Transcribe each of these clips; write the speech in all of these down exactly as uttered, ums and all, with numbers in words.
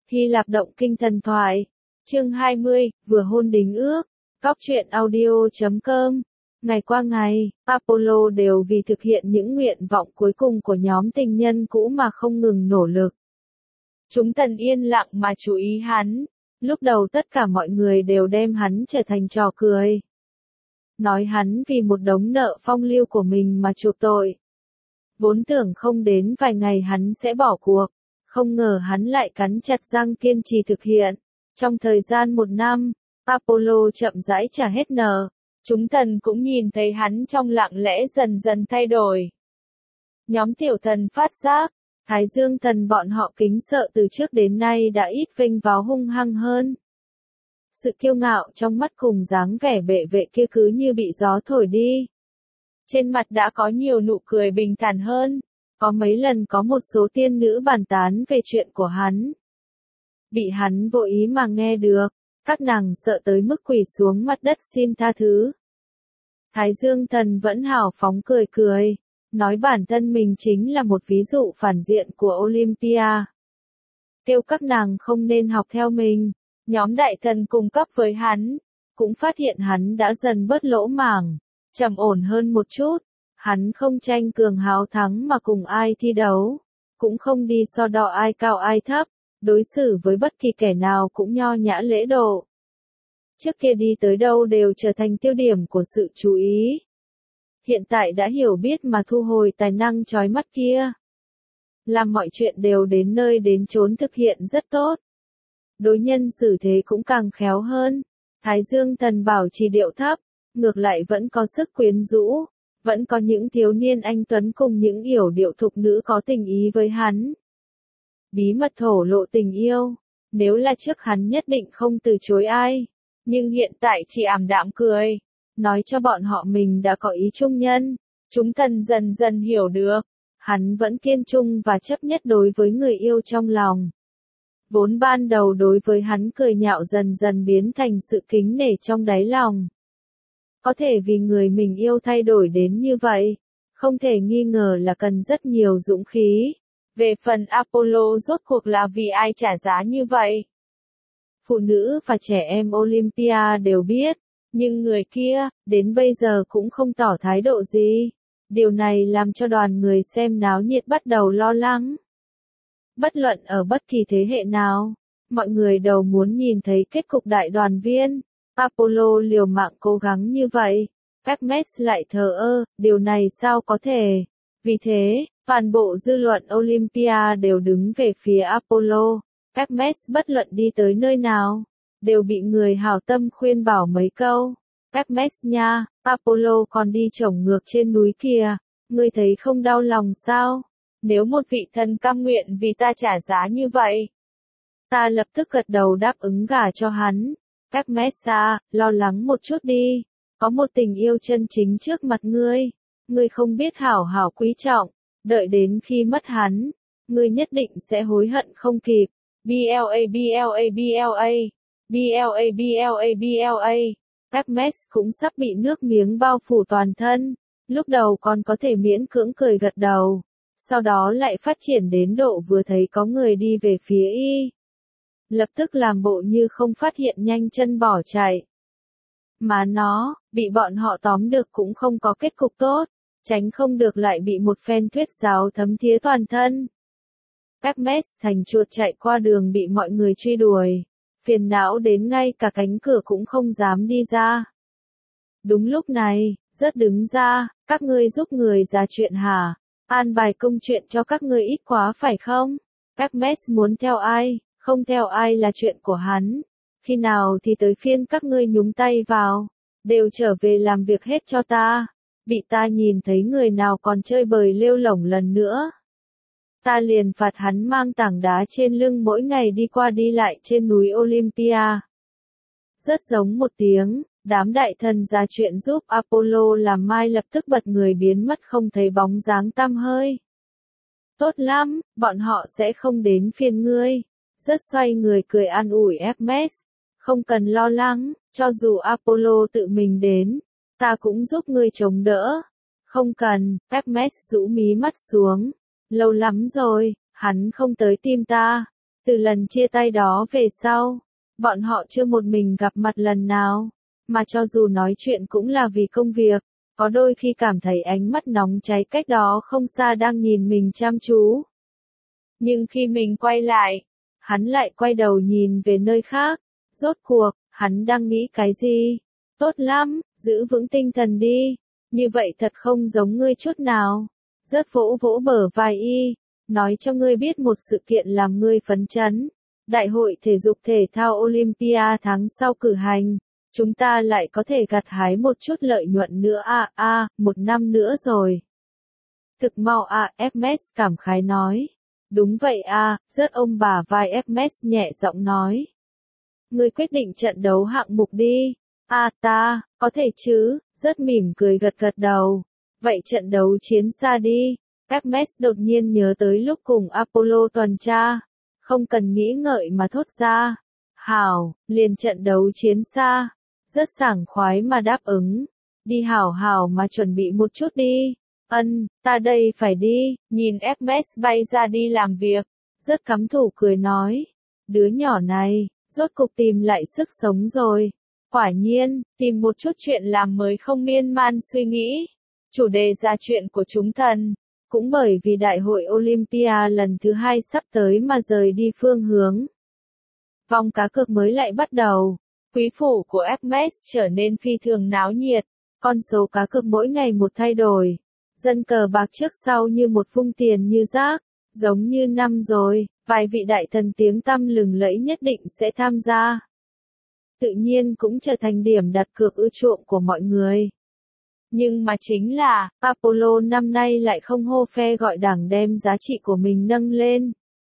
Hy Lạp động kinh thần thoại. Chương hai mươi, vừa hôn đính ước. Góc truyện audio chấm com. Ngày qua ngày, Apollo đều vì thực hiện những nguyện vọng cuối cùng của nhóm tình nhân cũ mà không ngừng nỗ lực. Chúng thần yên lặng mà chú ý hắn. Lúc đầu tất cả mọi người đều đem hắn trở thành trò cười. Nói hắn vì một đống nợ phong lưu của mình mà chuộc tội. Vốn tưởng không đến vài ngày hắn sẽ bỏ cuộc. Không ngờ hắn lại cắn chặt răng kiên trì thực hiện. Trong thời gian một năm, Apollo chậm rãi trả hết nợ. Chúng thần cũng nhìn thấy hắn trong lặng lẽ dần dần thay đổi. Nhóm tiểu thần phát giác, Thái Dương thần bọn họ kính sợ từ trước đến nay đã ít vênh váo hung hăng hơn. Sự kiêu ngạo trong mắt cùng dáng vẻ bệ vệ kia cứ như bị gió thổi đi. Trên mặt đã có nhiều nụ cười bình thản hơn. Có mấy lần có một số tiên nữ bàn tán về chuyện của hắn. Bị hắn vô ý mà nghe được, các nàng sợ tới mức quỳ xuống mặt đất xin tha thứ. Thái Dương thần vẫn hào phóng cười cười, nói bản thân mình chính là một ví dụ phản diện của Olympia. Kêu các nàng không nên học theo mình, nhóm đại thần cùng cấp với hắn, cũng phát hiện hắn đã dần bớt lỗ mảng, trầm ổn hơn một chút. Hắn không tranh cường háo thắng mà cùng ai thi đấu, cũng không đi so đo ai cao ai thấp, đối xử với bất kỳ kẻ nào cũng nho nhã lễ độ. Trước kia đi tới đâu đều trở thành tiêu điểm của sự chú ý. Hiện tại đã hiểu biết mà thu hồi tài năng chói mắt kia. Làm mọi chuyện đều đến nơi đến chốn thực hiện rất tốt. Đối nhân xử thế cũng càng khéo hơn. Thái Dương thần bảo trì điệu thấp, ngược lại vẫn có sức quyến rũ. Vẫn có những thiếu niên anh tuấn cùng những yểu điệu thục nữ có tình ý với hắn. Bí mật thổ lộ tình yêu, nếu là trước hắn nhất định không từ chối ai, nhưng hiện tại chỉ ảm đạm cười, nói cho bọn họ mình đã có ý chung nhân. Chúng thần dần dần hiểu được, hắn vẫn kiên trung và chấp nhất đối với người yêu trong lòng. Vốn ban đầu đối với hắn cười nhạo dần dần biến thành sự kính nể trong đáy lòng. Có thể vì người mình yêu thay đổi đến như vậy, không thể nghi ngờ là cần rất nhiều dũng khí. Về phần Apollo rốt cuộc là vì ai trả giá như vậy? Phụ nữ và trẻ em Olympia đều biết, nhưng người kia, đến bây giờ cũng không tỏ thái độ gì. Điều này làm cho đoàn người xem náo nhiệt bắt đầu lo lắng. Bất luận ở bất kỳ thế hệ nào, mọi người đều muốn nhìn thấy kết cục đại đoàn viên. Apollo liều mạng cố gắng như vậy, Hermes lại thờ ơ, điều này sao có thể? Vì thế, toàn bộ dư luận Olympia đều đứng về phía Apollo. Hermes bất luận đi tới nơi nào, đều bị người hảo tâm khuyên bảo mấy câu. Hermes nha, Apollo còn đi trồng ngược trên núi kìa, ngươi thấy không đau lòng sao? Nếu một vị thần cam nguyện vì ta trả giá như vậy, ta lập tức gật đầu đáp ứng gả cho hắn. Hermes à, lo lắng một chút đi, có một tình yêu chân chính trước mặt ngươi, ngươi không biết hảo hảo quý trọng, đợi đến khi mất hắn, ngươi nhất định sẽ hối hận không kịp. bla bla bla, bla bla bla, Hermes cũng sắp bị nước miếng bao phủ toàn thân, lúc đầu còn có thể miễn cưỡng cười gật đầu, sau đó lại phát triển đến độ vừa thấy có người đi về phía y. Lập tức làm bộ như không phát hiện nhanh chân bỏ chạy. Mà nó, bị bọn họ tóm được cũng không có kết cục tốt, tránh không được lại bị một phen thuyết giáo thấm thía toàn thân. Hermes thành chuột chạy qua đường bị mọi người truy đuổi, phiền não đến ngay cả cánh cửa cũng không dám đi ra. Đúng lúc này, rớt đứng ra, các ngươi giúp người ra chuyện hả? An bài công chuyện cho các ngươi ít quá phải không? Hermes muốn theo ai? Không theo ai là chuyện của hắn. Khi nào thì tới phiên các ngươi nhúng tay vào, đều trở về làm việc hết cho ta. Bị ta nhìn thấy người nào còn chơi bời lêu lổng lần nữa, ta liền phạt hắn mang tảng đá trên lưng mỗi ngày đi qua đi lại trên núi Olympia. Rất giống một tiếng, đám đại thần ra chuyện giúp Apollo làm mai lập tức bật người biến mất không thấy bóng dáng tăm hơi. Tốt lắm, bọn họ sẽ không đến phiên ngươi. Rất xoay người cười an ủi Hermes, không cần lo lắng, cho dù Apollo tự mình đến, ta cũng giúp ngươi chống đỡ. Không cần, Hermes rũ mí mắt xuống, lâu lắm rồi, hắn không tới tìm ta, Từ lần chia tay đó về sau, bọn họ chưa một mình gặp mặt lần nào, mà cho dù nói chuyện cũng là vì công việc, có đôi khi cảm thấy ánh mắt nóng cháy cách đó không xa đang nhìn mình chăm chú. Nhưng khi mình quay lại, hắn lại quay đầu nhìn về nơi khác, rốt cuộc, hắn đang nghĩ cái gì? Tốt lắm, giữ vững tinh thần đi, như vậy thật không giống ngươi chút nào. Rớt vỗ vỗ bờ vai y, nói cho ngươi biết một sự kiện làm ngươi phấn chấn. Đại hội thể dục thể thao Olympia tháng sau cử hành, chúng ta lại có thể gặt hái một chút lợi nhuận nữa à à, một năm nữa rồi. Thực mau à, Hermes cảm khái nói. Đúng vậy à, rớt ôm bà vai Hermes nhẹ giọng nói. Ngươi quyết định trận đấu hạng mục đi. À ta, có thể chứ, rớt mỉm cười gật gật đầu. Vậy trận đấu chiến xa đi. Hermes đột nhiên nhớ tới lúc cùng Apollo tuần tra. Không cần nghĩ ngợi mà thốt ra. Hảo, liền trận đấu chiến xa. Rất sảng khoái mà đáp ứng. Đi hảo hảo mà chuẩn bị một chút đi. Ân, ta đây phải đi, nhìn Hermes bay ra đi làm việc. Rất cắm thủ cười nói. Đứa nhỏ này, rốt cục tìm lại sức sống rồi. Quả nhiên, tìm một chút chuyện làm mới không miên man suy nghĩ. Chủ đề ra chuyện của chúng thần. Cũng bởi vì đại hội Olympia lần thứ hai sắp tới mà rời đi phương hướng. Vòng cá cược mới lại bắt đầu. Quý phủ của Hermes trở nên phi thường náo nhiệt. Con số cá cược mỗi ngày một thay đổi. Dân cờ bạc trước sau như một vung tiền như rác. Giống như năm rồi, vài vị đại thần tiếng tăm lừng lẫy nhất định sẽ tham gia. Tự nhiên cũng trở thành điểm đặt cược ưa chuộng của mọi người. Nhưng mà chính là, Apollo năm nay lại không hô phe gọi đảng đem giá trị của mình nâng lên.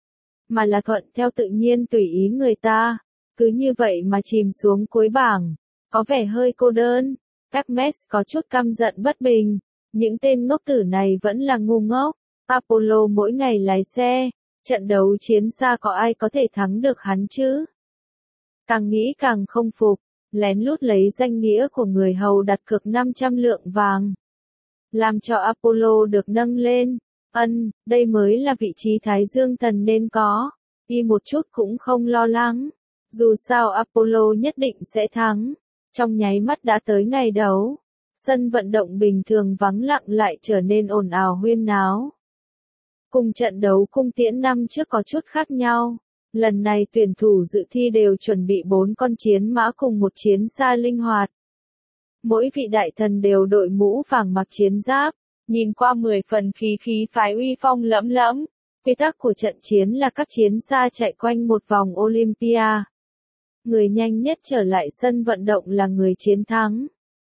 Mà là thuận theo tự nhiên tùy ý người ta. Cứ như vậy mà chìm xuống cuối bảng. Có vẻ hơi cô đơn. Hermes có chút căm giận bất bình. Những tên ngốc tử này vẫn là ngu ngốc. Apollo mỗi ngày lái xe. Trận đấu chiến xa có ai có thể thắng được hắn chứ? Càng nghĩ càng không phục. Lén lút lấy danh nghĩa của người hầu đặt cược năm trăm lượng vàng. Làm cho Apollo được nâng lên. Ân, đây mới là vị trí Thái Dương Thần nên có. Y một chút cũng không lo lắng. Dù sao Apollo nhất định sẽ thắng. Trong nháy mắt đã tới ngày đấu. Sân vận động bình thường vắng lặng lại trở nên ồn ào huyên náo. Cùng trận đấu cung tiễn năm trước có chút khác nhau. Lần này tuyển thủ dự thi đều chuẩn bị bốn con chiến mã cùng một chiến xa linh hoạt. Mỗi vị đại thần đều đội mũ vàng mặc chiến giáp, nhìn qua mười phần khí khí phái uy phong lẫm lẫm. Quy tắc của trận chiến là các chiến xa chạy quanh một vòng Olympia. Người nhanh nhất trở lại sân vận động là người chiến thắng.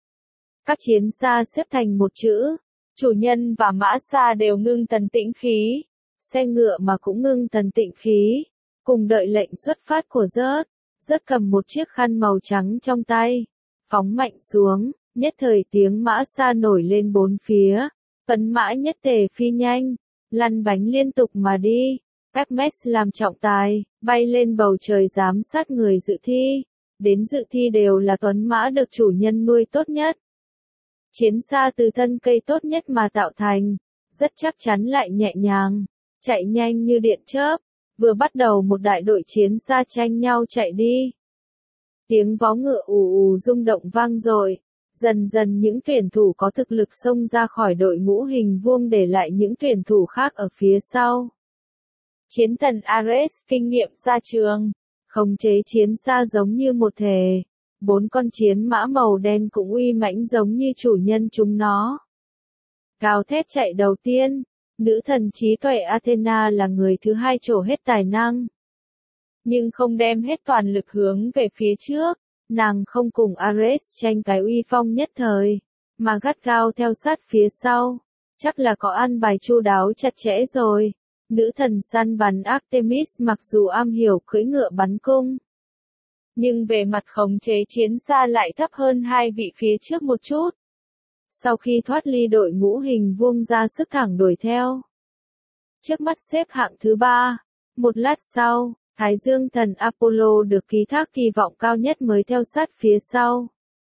Các chiến xa xếp thành một chữ, chủ nhân và mã xa đều ngưng thần tĩnh khí. Xe ngựa mà cũng ngưng thần tĩnh khí. Cùng đợi lệnh xuất phát của rớt, rớt cầm một chiếc khăn màu trắng trong tay, phóng mạnh xuống, nhất thời tiếng mã xa nổi lên bốn phía, phấn mã nhất tề phi nhanh, lăn bánh liên tục mà đi, Hermes làm trọng tài, bay lên bầu trời giám sát người dự thi, đến dự thi đều là tuấn mã được chủ nhân nuôi tốt nhất. Chiến xa từ thân cây tốt nhất mà tạo thành, rất chắc chắn lại nhẹ nhàng, chạy nhanh như điện chớp. Vừa bắt đầu một đại đội chiến xa tranh nhau chạy đi. Tiếng vó ngựa ù ù rung động vang dội. Dần dần những tuyển thủ có thực lực xông ra khỏi đội ngũ hình vuông để lại những tuyển thủ khác ở phía sau. Chiến thần Ares kinh nghiệm xa trường. Khống chế chiến xa giống như một thể. Bốn con chiến mã màu đen cũng uy mãnh giống như chủ nhân chúng nó. Gào thét chạy đầu tiên. Nữ thần trí tuệ Athena là người thứ hai trổ hết tài năng. Nhưng không đem hết toàn lực hướng về phía trước, nàng không cùng Ares tranh cái uy phong nhất thời, mà gắt gao theo sát phía sau. Chắc là có ăn bài chu đáo chặt chẽ rồi. Nữ thần săn bắn Artemis mặc dù am hiểu cưỡi ngựa bắn cung, nhưng về mặt khống chế chiến xa lại thấp hơn hai vị phía trước một chút. Sau khi thoát ly đội ngũ hình vuông ra sức thẳng đuổi theo. Trước mắt xếp hạng thứ ba. Một lát sau, Thái Dương Thần Apollo được ký thác kỳ vọng cao nhất mới theo sát phía sau.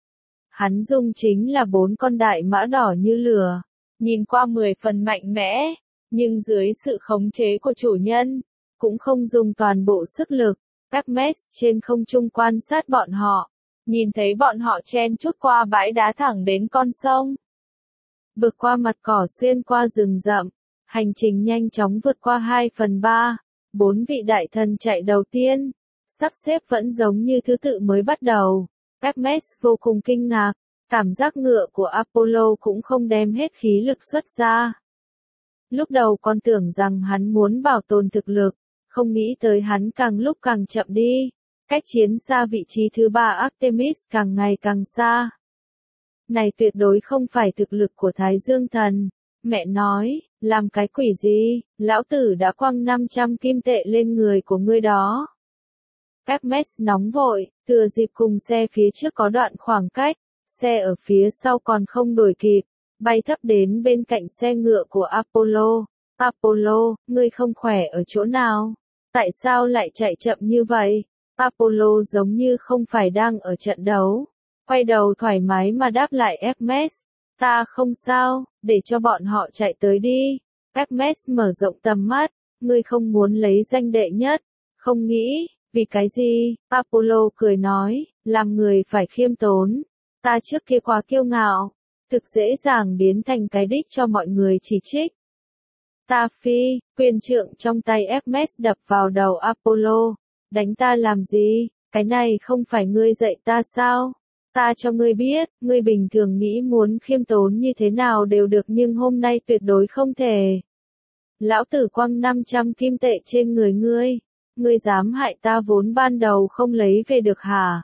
Hắn dùng chính là bốn con đại mã đỏ như lửa, nhìn qua mười phần mạnh mẽ, nhưng dưới sự khống chế của chủ nhân, cũng không dùng toàn bộ sức lực. Hermes trên không trung quan sát bọn họ, nhìn thấy bọn họ chen chúc qua bãi đá thẳng đến con sông. Vượt qua mặt cỏ xuyên qua rừng rậm, hành trình nhanh chóng vượt qua hai phần ba, bốn vị đại thần chạy đầu tiên, sắp xếp vẫn giống như thứ tự mới bắt đầu. Hermes vô cùng kinh ngạc, cảm giác ngựa của Apollo cũng không đem hết khí lực xuất ra. Lúc đầu con tưởng rằng hắn muốn bảo tồn thực lực, không nghĩ tới hắn càng lúc càng chậm đi, cách chiến xa vị trí thứ ba Artemis càng ngày càng xa. Này tuyệt đối không phải thực lực của Thái Dương Thần. Mẹ nói, làm cái quỷ gì, lão tử đã quăng năm trăm kim tệ lên người của ngươi đó. Hermes nóng vội, thừa dịp cùng xe phía trước có đoạn khoảng cách, xe ở phía sau còn không đuổi kịp, bay thấp đến bên cạnh xe ngựa của Apollo. Apollo, ngươi không khỏe ở chỗ nào? Tại sao lại chạy chậm như vậy? Apollo giống như không phải đang ở trận đấu. Quay đầu thoải mái mà đáp lại Hermes. Ta không sao, để cho bọn họ chạy tới đi. Hermes mở rộng tầm mắt. Ngươi không muốn lấy danh đệ nhất. Không nghĩ, vì cái gì? Apollo cười nói, làm người phải khiêm tốn. Ta trước kia quá kiêu ngạo, thực dễ dàng biến thành cái đích cho mọi người chỉ trích. Ta phi, quyền trượng trong tay Hermes đập vào đầu Apollo. Đánh ta làm gì? Cái này không phải ngươi dạy ta sao? Ta cho ngươi biết, ngươi bình thường nghĩ muốn khiêm tốn như thế nào đều được nhưng hôm nay tuyệt đối không thể. Lão tử quăng năm trăm kim tệ trên người ngươi. Ngươi dám hại ta vốn ban đầu không lấy về được hả?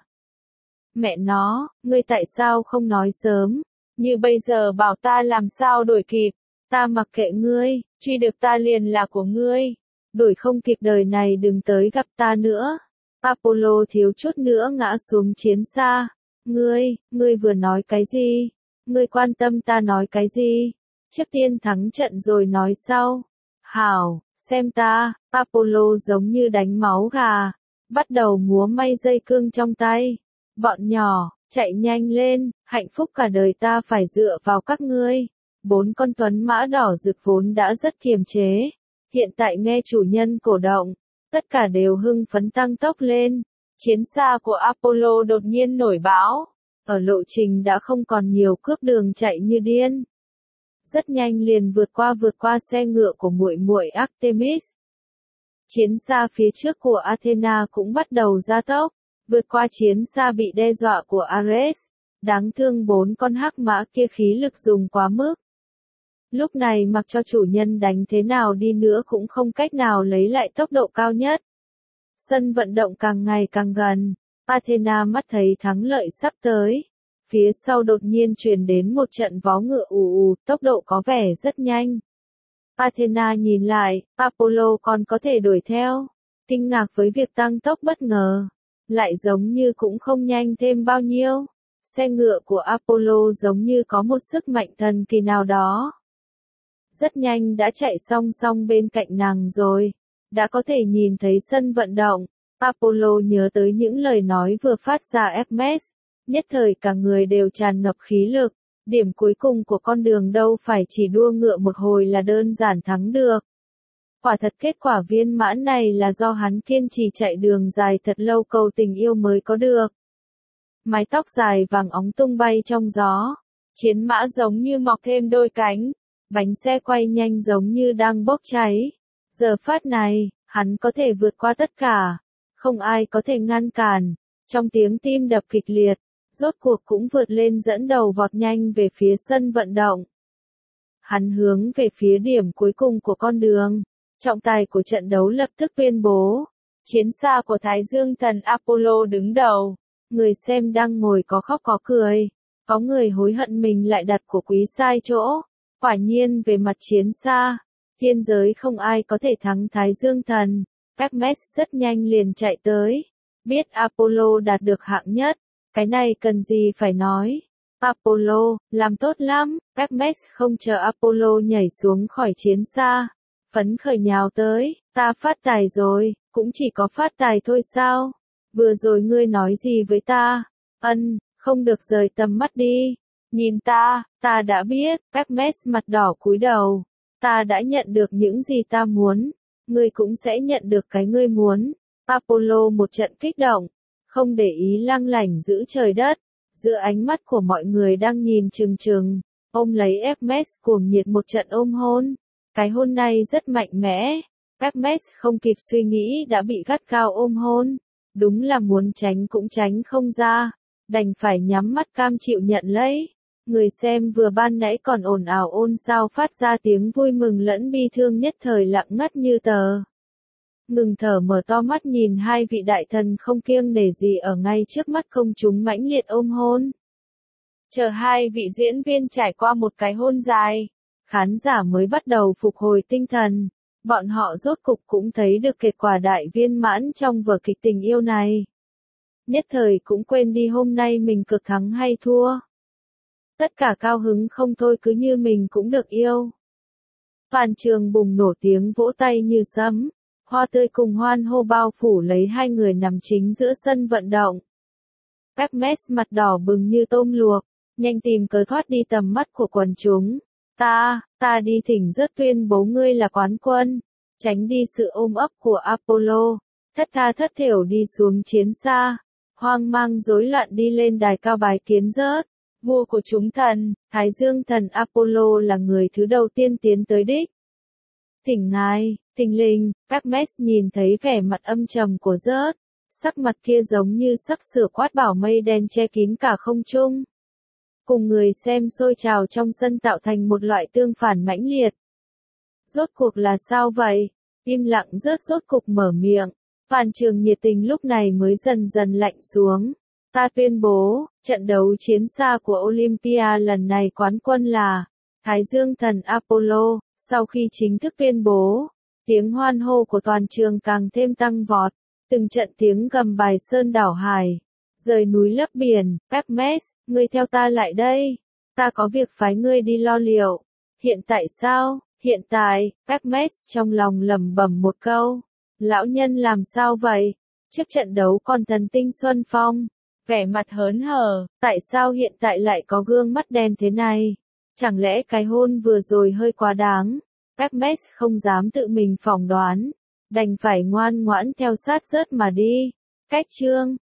Mẹ nó, ngươi tại sao không nói sớm? Như bây giờ bảo ta làm sao đuổi kịp? Ta mặc kệ ngươi, truy được ta liền là của ngươi. Đuổi không kịp đời này đừng tới gặp ta nữa. Apollo thiếu chút nữa ngã xuống chiến xa. Ngươi, ngươi vừa nói cái gì? Ngươi quan tâm ta nói cái gì? Trước tiên thắng trận rồi nói sau. Hảo, xem ta. Apollo giống như đánh máu gà, bắt đầu múa may dây cương trong tay. Bọn nhỏ, chạy nhanh lên, hạnh phúc cả đời ta phải dựa vào các ngươi. Bốn con tuấn mã đỏ rực vốn đã rất kiềm chế, hiện tại nghe chủ nhân cổ động, tất cả đều hưng phấn tăng tốc lên. Chiến xa của Apollo đột nhiên nổi bão, ở lộ trình đã không còn nhiều cướp đường chạy như điên. Rất nhanh liền vượt qua vượt qua xe ngựa của muội muội Artemis. Chiến xa phía trước của Athena cũng bắt đầu gia tốc, vượt qua chiến xa bị đe dọa của Ares. Đáng thương bốn con hắc mã kia khí lực dùng quá mức. Lúc này mặc cho chủ nhân đánh thế nào đi nữa cũng không cách nào lấy lại tốc độ cao nhất. Sân vận động càng ngày càng gần, Athena mắt thấy thắng lợi sắp tới. Phía sau đột nhiên truyền đến một trận vó ngựa ù ù, tốc độ có vẻ rất nhanh. Athena nhìn lại, Apollo còn có thể đuổi theo, kinh ngạc với việc tăng tốc bất ngờ, lại giống như cũng không nhanh thêm bao nhiêu. Xe ngựa của Apollo giống như có một sức mạnh thần kỳ nào đó. Rất nhanh đã chạy song song bên cạnh nàng rồi, đã có thể nhìn thấy sân vận động. Apollo nhớ tới những lời nói vừa phát ra Hermes, nhất thời cả người đều tràn ngập khí lực. Điểm cuối cùng của con đường đâu phải chỉ đua ngựa một hồi là đơn giản thắng được. Quả thật kết quả viên mãn này là do hắn kiên trì chạy đường dài thật lâu cầu tình yêu mới có được. Mái tóc dài vàng óng tung bay trong gió, chiến mã giống như mọc thêm đôi cánh, bánh xe quay nhanh giống như đang bốc cháy. Giờ phát này, hắn có thể vượt qua tất cả, không ai có thể ngăn cản. Trong tiếng tim đập kịch liệt, rốt cuộc cũng vượt lên dẫn đầu vọt nhanh về phía sân vận động. Hắn hướng về phía điểm cuối cùng của con đường. Trọng tài của trận đấu lập tức tuyên bố, chiến xa của Thái Dương Thần Apollo đứng đầu. Người xem đang ngồi có khóc có cười, có người hối hận mình lại đặt của quý sai chỗ. Quả nhiên về mặt chiến xa, thiên giới không ai có thể thắng Thái Dương Thần. Hermes rất nhanh liền chạy tới, biết Apollo đạt được hạng nhất, cái này cần gì phải nói. Apollo, làm tốt lắm. Hermes không chờ Apollo nhảy xuống khỏi chiến xa, phấn khởi nhào tới, ta phát tài rồi, cũng chỉ có phát tài thôi sao? Vừa rồi ngươi nói gì với ta? Ân, không được rời tầm mắt đi. Nhìn ta, ta đã biết. Hermes mặt đỏ cúi đầu. Ta đã nhận được những gì ta muốn. ngươi cũng sẽ nhận được cái ngươi muốn. Apollo một trận kích động, không để ý Lăng Lảnh giữ trời đất, giữa ánh mắt của mọi người đang nhìn chừng chừng, ôm lấy Hermes cuồng nhiệt một trận ôm hôn. Cái hôn này rất mạnh mẽ, Hermes không kịp suy nghĩ đã bị gắt gao ôm hôn, đúng là muốn tránh cũng tránh không ra, đành phải nhắm mắt cam chịu nhận lấy. Người xem vừa ban nãy còn ồn ào ôn xao phát ra tiếng vui mừng lẫn bi thương nhất thời lặng ngắt như tờ. Ngừng thở mở to mắt nhìn hai vị đại thần không kiêng nể gì ở ngay trước mắt công chúng mãnh liệt ôm hôn. Chờ hai vị diễn viên trải qua một cái hôn dài, khán giả mới bắt đầu phục hồi tinh thần. Bọn họ rốt cục cũng thấy được kết quả đại viên mãn trong vở kịch tình yêu này. Nhất thời cũng quên đi hôm nay mình cực thắng hay thua. Tất cả cao hứng không thôi cứ như mình cũng được yêu. Toàn trường bùng nổ tiếng vỗ tay như sấm. Hoa tươi cùng hoan hô bao phủ lấy hai người nằm chính giữa sân vận động. Hermes mặt đỏ bừng như tôm luộc, nhanh tìm cớ thoát đi tầm mắt của quần chúng. Ta, ta đi thỉnh rớt tuyên bố ngươi là quán quân, tránh đi sự ôm ấp của Apollo, thất tha thất thểu đi xuống chiến xa, hoang mang rối loạn đi lên đài cao bái kiến rớt. Vua của chúng thần, Thái Dương thần Apollo là người thứ đầu tiên tiến tới đích. Thỉnh ngài, thình lình, Hermes nhìn thấy vẻ mặt âm trầm của rớt, sắc mặt kia giống như sắp sửa quát bảo mây đen che kín cả không trung. Cùng người xem sôi trào trong sân tạo thành một loại tương phản mãnh liệt. Rốt cuộc là sao vậy? Im lặng rớt rốt cục mở miệng, toàn trường nhiệt tình lúc này mới dần dần lạnh xuống. Ta tuyên bố, trận đấu chiến xa của Olympia lần này quán quân là Thái Dương thần Apollo. Sau khi chính thức tuyên bố, tiếng hoan hô của toàn trường càng thêm tăng vọt, từng trận tiếng gầm bài sơn đảo hải, rời núi lấp biển. Hermes, ngươi theo ta lại đây, ta có việc phái ngươi đi lo liệu. Hiện tại sao? Hiện tại, Hermes trong lòng lẩm bẩm một câu, lão nhân làm sao vậy? Trước trận đấu còn thần tinh xuân phong, vẻ mặt hớn hở, tại sao hiện tại lại có gương mắt đen thế này? Chẳng lẽ cái hôn vừa rồi hơi quá đáng? Hermes không dám tự mình phỏng đoán, đành phải ngoan ngoãn theo sát rớt mà đi. Cách chương